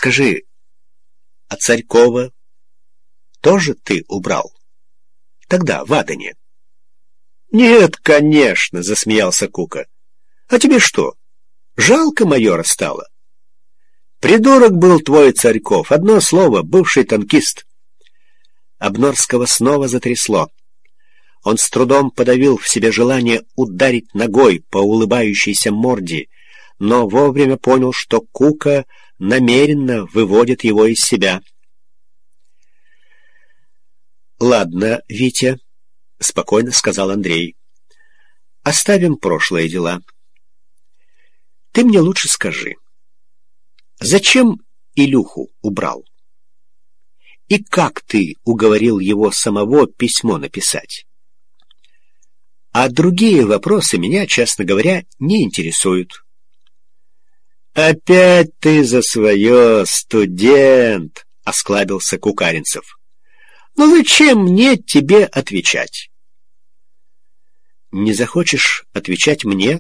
Скажи, а Царькова тоже ты убрал? Тогда, в Адане. Нет, конечно, засмеялся Кука. А тебе что, жалко майора стало? Придурок был твой Царьков, одно слово, бывший танкист. Обнорского снова затрясло. Он с трудом подавил в себе желание ударить ногой по улыбающейся морде, но вовремя понял, что Кука намеренно выводит его из себя. «Ладно, Витя», — спокойно сказал Андрей, — «оставим прошлые дела. Ты мне лучше скажи, зачем Илюху убрал? И как ты уговорил его самого письмо написать? А другие вопросы меня, честно говоря, не интересуют». «Опять ты за свое, студент!» — осклабился Кукаринцев. «Ну зачем мне тебе отвечать?» «Не захочешь отвечать мне?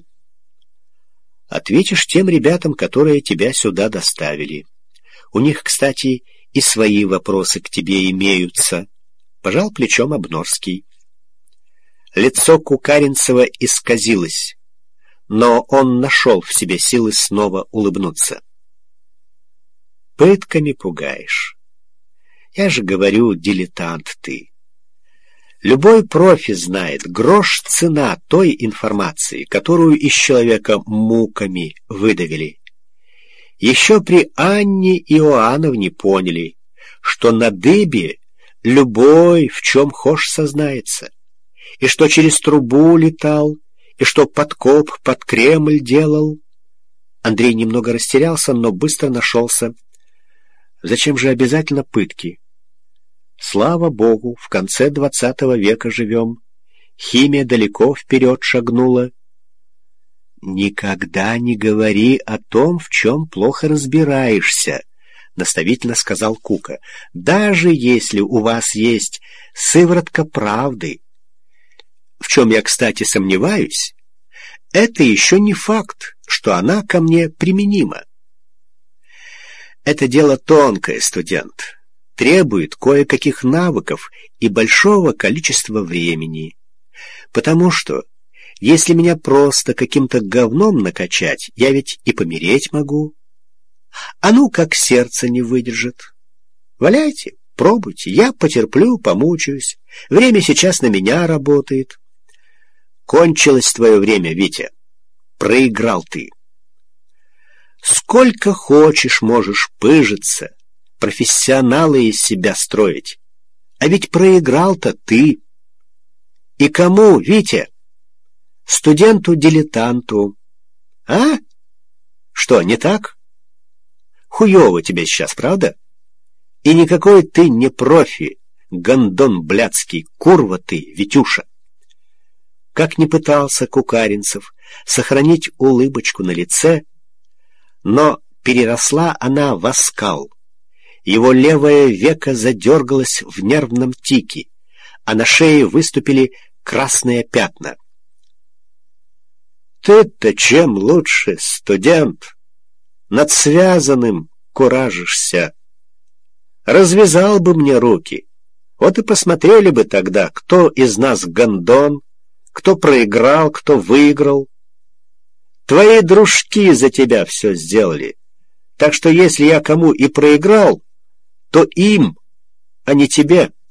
Ответишь тем ребятам, которые тебя сюда доставили. У них, кстати, и свои вопросы к тебе имеются», — пожал плечом Обнорский. Лицо Кукаринцева исказилось, но он нашел в себе силы снова улыбнуться. «Пытками пугаешь. Я же говорю, дилетант ты. Любой профи знает, грош цена той информации, которую из человека муками выдавили. Еще при Анне Иоанновне поняли, что на дыбе любой в чем хошь сознается, и что через трубу летал, и что подкоп под Кремль делал». Андрей немного растерялся, но быстро нашелся. «Зачем же обязательно пытки? Слава Богу, в конце 20 века живем. Химия далеко вперед шагнула». «Никогда не говори о том, в чем плохо разбираешься», — наставительно сказал Кука. «Даже если у вас есть сыворотка правды, в чем я, кстати, сомневаюсь, это еще не факт, что она ко мне применима. Это дело тонкое, студент, требует кое-каких навыков и большого количества времени. Потому что, если меня просто каким-то говном накачать, я ведь и помереть могу. А ну, как сердце не выдержит. Валяйте, пробуйте, я потерплю, помучаюсь. Время сейчас на меня работает». «Кончилось твое время, Витя. Проиграл ты. Сколько хочешь можешь пыжиться, профессионалы из себя строить. А ведь проиграл-то ты. И кому, Витя? Студенту-дилетанту. А? Что, не так? Хуёво тебе сейчас, правда? И никакой ты не профи, гондон блядский, курва ты, Витюша». Как ни пытался Кукаринцев сохранить улыбочку на лице, но переросла она в оскал. Его левое веко задергалось в нервном тике, а на шее выступили красные пятна. «Ты-то чем лучше, студент? Над связанным куражишься. Развязал бы мне руки, вот и посмотрели бы тогда, кто из нас гондон, кто проиграл, кто выиграл. Твои дружки за тебя все сделали. Так что если я кому и проиграл, то им, а не тебе».